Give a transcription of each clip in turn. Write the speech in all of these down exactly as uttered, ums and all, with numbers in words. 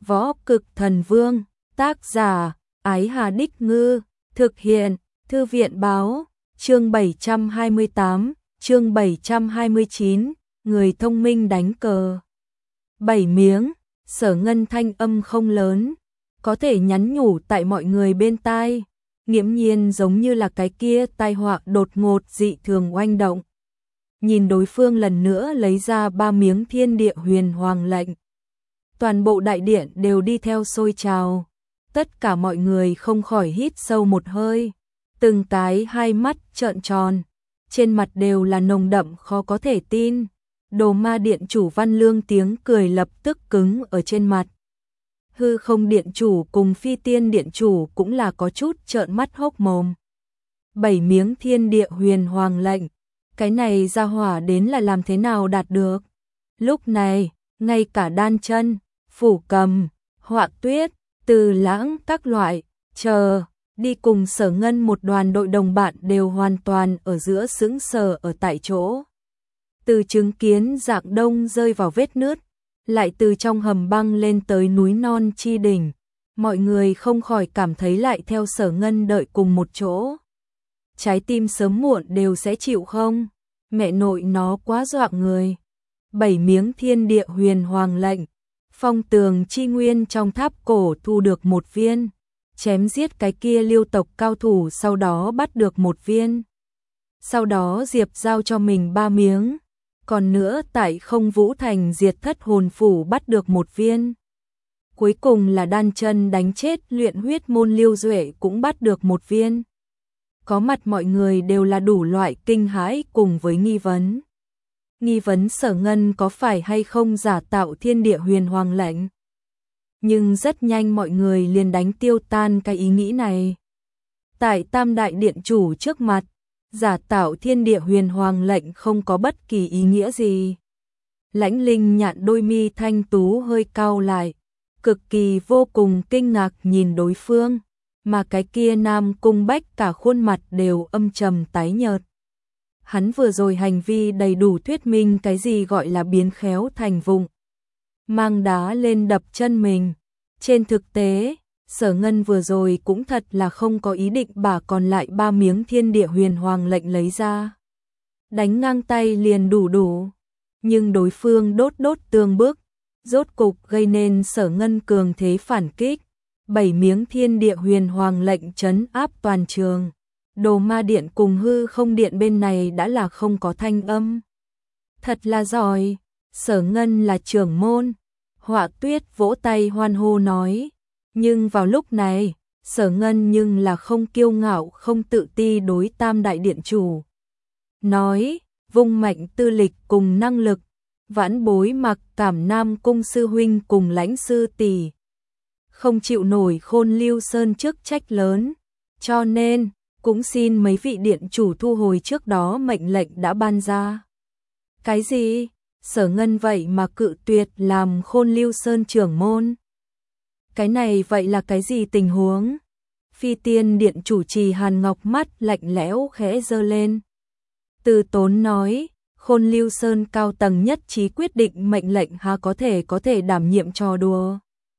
Võ Cực Thần Vương, tác giả, Ái Hà Đích Ngư, thực hiện, Thư viện Báo, chương bảy trăm hai mươi tám, chương bảy trăm hai mươi chín, người thông minh đánh cờ. Bảy miếng, Sở Ngân thanh âm không lớn, có thể nhắn nhủ tại mọi người bên tai, nghiễm nhiên giống như là cái kia tai họa đột ngột dị thường oanh động. Nhìn đối phương lần nữa lấy ra ba miếng thiên địa huyền hoàng lệnh. Toàn bộ đại điện đều đi theo sôi trào, tất cả mọi người không khỏi hít sâu một hơi, từng cái hai mắt trợn tròn, trên mặt đều là nồng đậm khó có thể tin. Đồ Ma điện chủ Văn Lương tiếng cười lập tức cứng ở trên mặt. Hư Không điện chủ cùng Phi Tiên điện chủ cũng là có chút trợn mắt hốc mồm. Bảy miếng thiên địa huyền hoàng lệnh, cái này ra hỏa đến là làm thế nào đạt được? Lúc này, ngay cả Đan Chân, Phủ Cầm, Họa Tuyết, Từ Lãng các loại, chờ, đi cùng Sở Ngân một đoàn đội đồng bạn đều hoàn toàn ở giữa sững sờ ở tại chỗ. Từ chứng kiến Dạng Đông rơi vào vết nứt, lại từ trong hầm băng lên tới núi non chi đỉnh, mọi người không khỏi cảm thấy lại theo Sở Ngân đợi cùng một chỗ. Trái tim sớm muộn đều sẽ chịu không? Mẹ nội nó quá dọa người. Bảy miếng thiên địa huyền hoàng lệnh, Phong Tường chi nguyên trong tháp cổ thu được một viên, chém giết cái kia Liêu tộc cao thủ sau đó bắt được một viên. Sau đó Diệp giao cho mình ba miếng, còn nữa tại Không Vũ Thành diệt thất hồn phủ bắt được một viên. Cuối cùng là Đan Chân đánh chết luyện huyết môn Liêu Duệ cũng bắt được một viên. Có mặt mọi người đều là đủ loại kinh hãi cùng với nghi vấn. Nghi vấn Sở Ngân có phải hay không giả tạo thiên địa huyền hoàng lệnh. Nhưng rất nhanh mọi người liền đánh tiêu tan cái ý nghĩ này. Tại Tam Đại Điện chủ trước mặt, giả tạo thiên địa huyền hoàng lệnh không có bất kỳ ý nghĩa gì. Lãnh Linh Nhạn đôi mi thanh tú hơi cau lại, cực kỳ vô cùng kinh ngạc nhìn đối phương, mà cái kia Nam Cung Bách cả khuôn mặt đều âm trầm tái nhợt. Hắn vừa rồi hành vi đầy đủ thuyết minh cái gì gọi là biến khéo thành vụng. Mang đá lên đập chân mình. Trên thực tế, Sở Ngân vừa rồi cũng thật là không có ý định bà còn lại ba miếng thiên địa huyền hoàng lệnh lấy ra. Đánh ngang tay liền đủ đủ. Nhưng đối phương đốt đốt tương bức, rốt cục gây nên Sở Ngân cường thế phản kích. Bảy miếng thiên địa huyền hoàng lệnh trấn áp toàn trường. Đồ Ma điện cùng Hư Không điện bên này đã là không có thanh âm. Thật là giỏi, Sở Ngân là trưởng môn. Họa Tuyết vỗ tay hoan hô nói. Nhưng vào lúc này, Sở Ngân nhưng là không kiêu ngạo không tự ti đối Tam Đại điện chủ. Nói, vung mạnh tư lịch cùng năng lực, vãn bối mặc cảm Nam Cung sư huynh cùng Lãnh sư tỷ. Không chịu nổi Khôn Lưu Sơn chức trách lớn, cho nên cũng xin mấy vị điện chủ thu hồi trước đó mệnh lệnh đã ban ra. Cái gì? Sở Ngân vậy mà cự tuyệt làm Khôn Lưu Sơn trưởng môn? Cái này vậy là cái gì tình huống? Phi Tiên điện chủ Trì Hàn Ngọc mắt lạnh lẽo khẽ giơ lên. Từ Tốn nói, Khôn Lưu Sơn cao tầng nhất trí quyết định mệnh lệnh há có thể có thể đảm nhiệm trò đùa.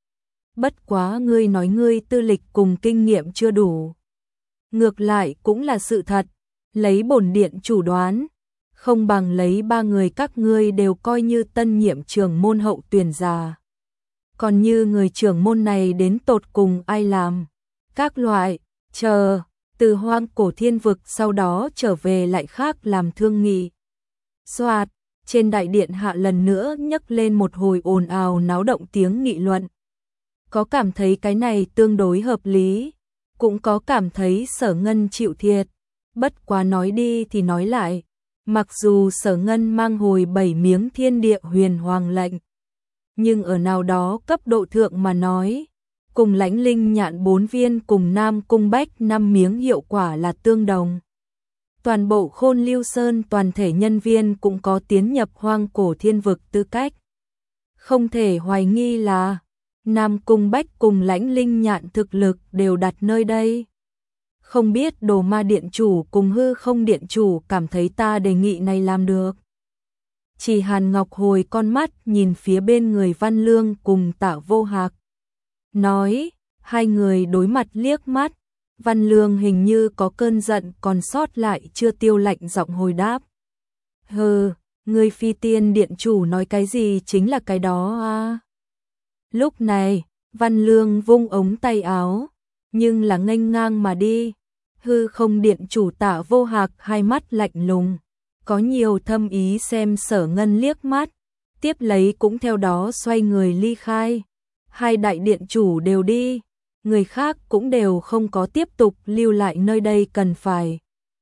Bất quá ngươi nói ngươi tư lịch cùng kinh nghiệm chưa đủ. Ngược lại cũng là sự thật, lấy bổn điện chủ đoán, không bằng lấy ba người các ngươi đều coi như tân nhiệm trưởng môn hậu tuyển già. Còn như người trưởng môn này đến tột cùng ai làm? Các loại, chờ, từ Hoang Cổ Thiên Vực sau đó trở về lại khác làm thương nghị. Soạt, trên đại điện hạ lần nữa nhấc lên một hồi ồn ào náo động tiếng nghị luận. Có cảm thấy cái này tương đối hợp lý, cũng có cảm thấy Sở Ngân chịu thiệt. Bất quá nói đi thì nói lại, mặc dù Sở Ngân mang hồi bảy miếng thiên địa huyền hoàng lệnh, nhưng ở nào đó cấp độ thượng mà nói, cùng Lãnh Linh Nhạn bốn viên cùng Nam Cung Bách năm miếng hiệu quả là tương đồng. Toàn bộ Khôn Lưu Sơn toàn thể nhân viên cũng có tiến nhập Hoang Cổ Thiên Vực tư cách. Không thể hoài nghi là Nam Cung Bách cùng Lãnh Linh Nhạn thực lực đều đặt nơi đây. Không biết Đồ Ma điện chủ cùng Hư Không điện chủ cảm thấy ta đề nghị này làm được. Chỉ Hàn Ngọc hồi con mắt nhìn phía bên người Văn Lương cùng Tạ Vô Hạc, nói, hai người đối mặt liếc mắt, Văn Lương hình như có cơn giận còn sót lại chưa tiêu lạnh giọng hồi đáp. Hừ, người Phi Tiên Điện chủ nói cái gì chính là cái đó à. Lúc này, Văn Lương vung ống tay áo, nhưng là nghênh ngang mà đi. Hư Không Điện chủ Tạ Vô Hạc hai mắt lạnh lùng, có nhiều thâm ý xem Sở Ngân liếc mắt, tiếp lấy cũng theo đó xoay người ly khai. Hai đại điện chủ đều đi, người khác cũng đều không có tiếp tục lưu lại nơi đây cần phải.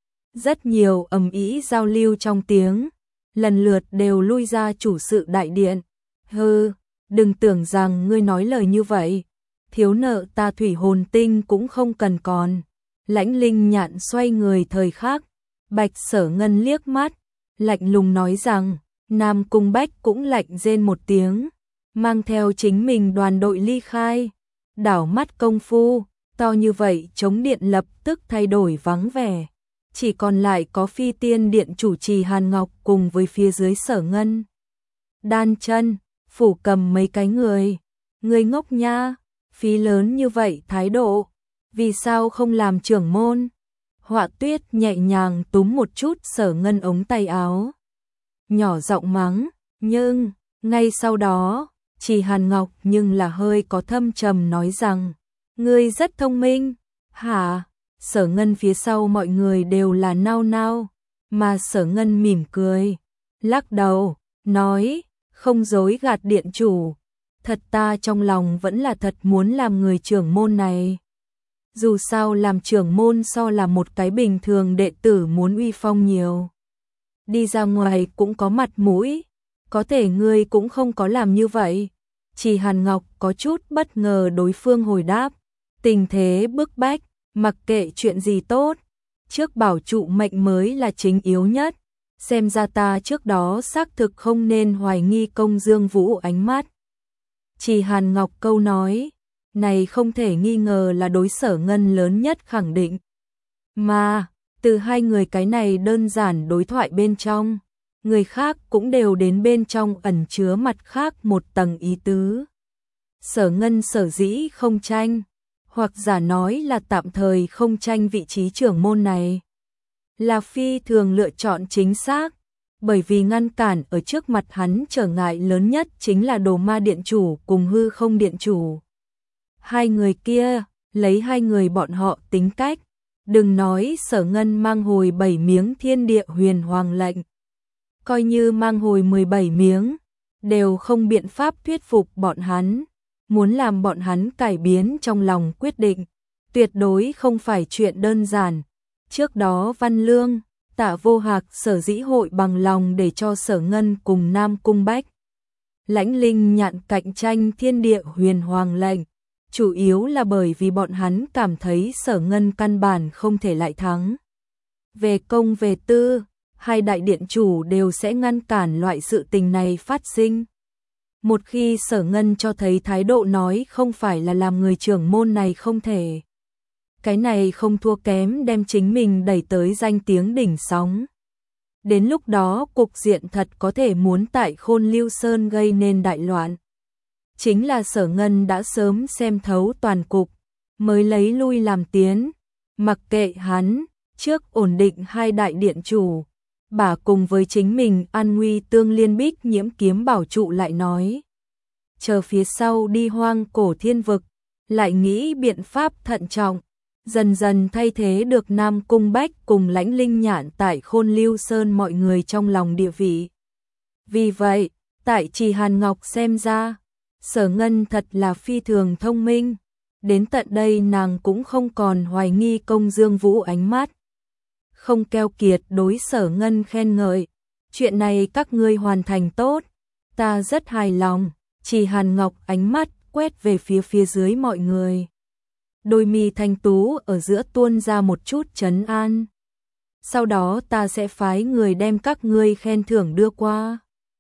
Rất nhiều ầm ĩ giao lưu trong tiếng, lần lượt đều lui ra chủ sự đại điện. Hừ, đừng tưởng rằng ngươi nói lời như vậy, thiếu nợ ta thủy hồn tinh cũng không cần còn. Lãnh Linh Nhạn xoay người thời khắc, Bạch Sở Ngân liếc mắt, lạnh lùng nói rằng, Nam Cung Bách cũng lạnh rên một tiếng, mang theo chính mình đoàn đội ly khai. Đảo mắt công phu, to như vậy chống điện lập tức thay đổi vắng vẻ, chỉ còn lại có Phi Tiên Điện chủ trì Hàn Ngọc cùng với phía dưới Sở Ngân. Đan chân, phủ cầm mấy cái người, người ngốc nha, phí lớn như vậy thái độ, vì sao không làm trưởng môn? Họa Tuyết nhẹ nhàng túm một chút Sở Ngân ống tay áo, nhỏ giọng mắng, nhưng, ngay sau đó, Trì Hàn Ngọc nhưng là hơi có thâm trầm nói rằng, ngươi rất thông minh, hả? Sở Ngân phía sau mọi người đều là nao nao, mà Sở Ngân mỉm cười, lắc đầu, nói, không dối gạt điện chủ, thật ta trong lòng vẫn là thật muốn làm người trưởng môn này. Dù sao làm trưởng môn so là một cái bình thường đệ tử muốn uy phong nhiều. Đi ra ngoài cũng có mặt mũi, có thể ngươi cũng không có làm như vậy. Trì Hàn Ngọc có chút bất ngờ đối phương hồi đáp, tình thế bức bách, mặc kệ chuyện gì tốt, trước bảo trụ mệnh mới là chính yếu nhất. Xem ra ta trước đó xác thực không nên hoài nghi công Dương Vũ ánh mắt. Trì Hàn Ngọc câu nói này không thể nghi ngờ là đối Sở Ngân lớn nhất khẳng định. Mà, từ hai người cái này đơn giản đối thoại bên trong, người khác cũng đều đến bên trong ẩn chứa mặt khác một tầng ý tứ. Sở Ngân sở dĩ không tranh, hoặc giả nói là tạm thời không tranh vị trí trưởng môn này, là phi thường lựa chọn chính xác, bởi vì ngăn cản ở trước mặt hắn trở ngại lớn nhất chính là Đồ Ma Điện chủ cùng Hư Không Điện chủ. Hai người kia, lấy hai người bọn họ tính cách, đừng nói Sở Ngân mang hồi bảy miếng thiên địa huyền hoàng lệnh, coi như mang hồi mười bảy miếng, đều không biện pháp thuyết phục bọn hắn, muốn làm bọn hắn cải biến trong lòng quyết định, tuyệt đối không phải chuyện đơn giản. Trước đó Văn Lương, Tạ Vô Hạc sở dĩ hội bằng lòng để cho Sở Ngân cùng Nam Cung Bách, Lãnh Linh Nhạn cạnh tranh thiên địa huyền hoàng lệnh, chủ yếu là bởi vì bọn hắn cảm thấy Sở Ngân căn bản không thể lại thắng. Về công về tư, hai đại điện chủ đều sẽ ngăn cản loại sự tình này phát sinh. Một khi Sở Ngân cho thấy thái độ nói không phải là làm người trưởng môn này không thể, cái này không thua kém đem chính mình đẩy tới danh tiếng đỉnh sóng. Đến lúc đó cục diện thật có thể muốn tại Khôn Lưu Sơn gây nên đại loạn. Chính là Sở Ngân đã sớm xem thấu toàn cục, mới lấy lui làm tiến, mặc kệ hắn, trước ổn định hai đại điện chủ, bà cùng với chính mình an nguy tương liên bích nhiễm kiếm bảo trụ lại nói. Chờ phía sau đi hoang cổ thiên vực, lại nghĩ biện pháp thận trọng, dần dần thay thế được Nam Cung Bách cùng Lãnh Linh Nhạn tại Khôn Lưu Sơn mọi người trong lòng địa vị. Vì vậy, tại Trì Hàn Ngọc xem ra, Sở Ngân thật là phi thường thông minh, đến tận đây nàng cũng không còn hoài nghi công Dương Vũ ánh mắt. Không keo kiệt đối Sở Ngân khen ngợi, chuyện này các ngươi hoàn thành tốt, ta rất hài lòng. Trì Hàn Ngọc ánh mắt quét về phía phía dưới mọi người. Đôi mi thanh tú ở giữa tuôn ra một chút trấn an. Sau đó ta sẽ phái người đem các ngươi khen thưởng đưa qua.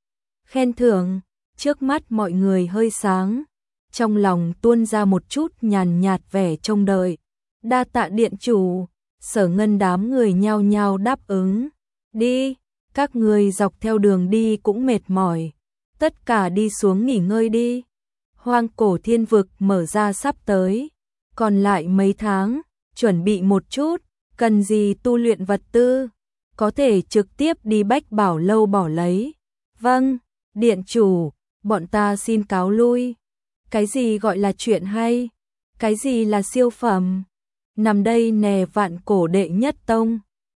Khen thưởng, trước mắt mọi người hơi sáng, trong lòng tuôn ra một chút nhàn nhạt vẻ trông đợi. Đa tạ điện chủ, Sở Ngân đám người nhao nhao đáp ứng. Đi, các ngươi dọc theo đường đi cũng mệt mỏi, tất cả đi xuống nghỉ ngơi đi. Hoang cổ thiên vực mở ra sắp tới, còn lại mấy tháng, chuẩn bị một chút, cần gì tu luyện vật tư, có thể trực tiếp đi Bách Bảo lâu bỏ lấy. Vâng, điện chủ, bọn ta xin cáo lui. Cái gì gọi là chuyện hay? Cái gì là siêu phẩm? Nằm đây nè vạn cổ đệ nhất tông.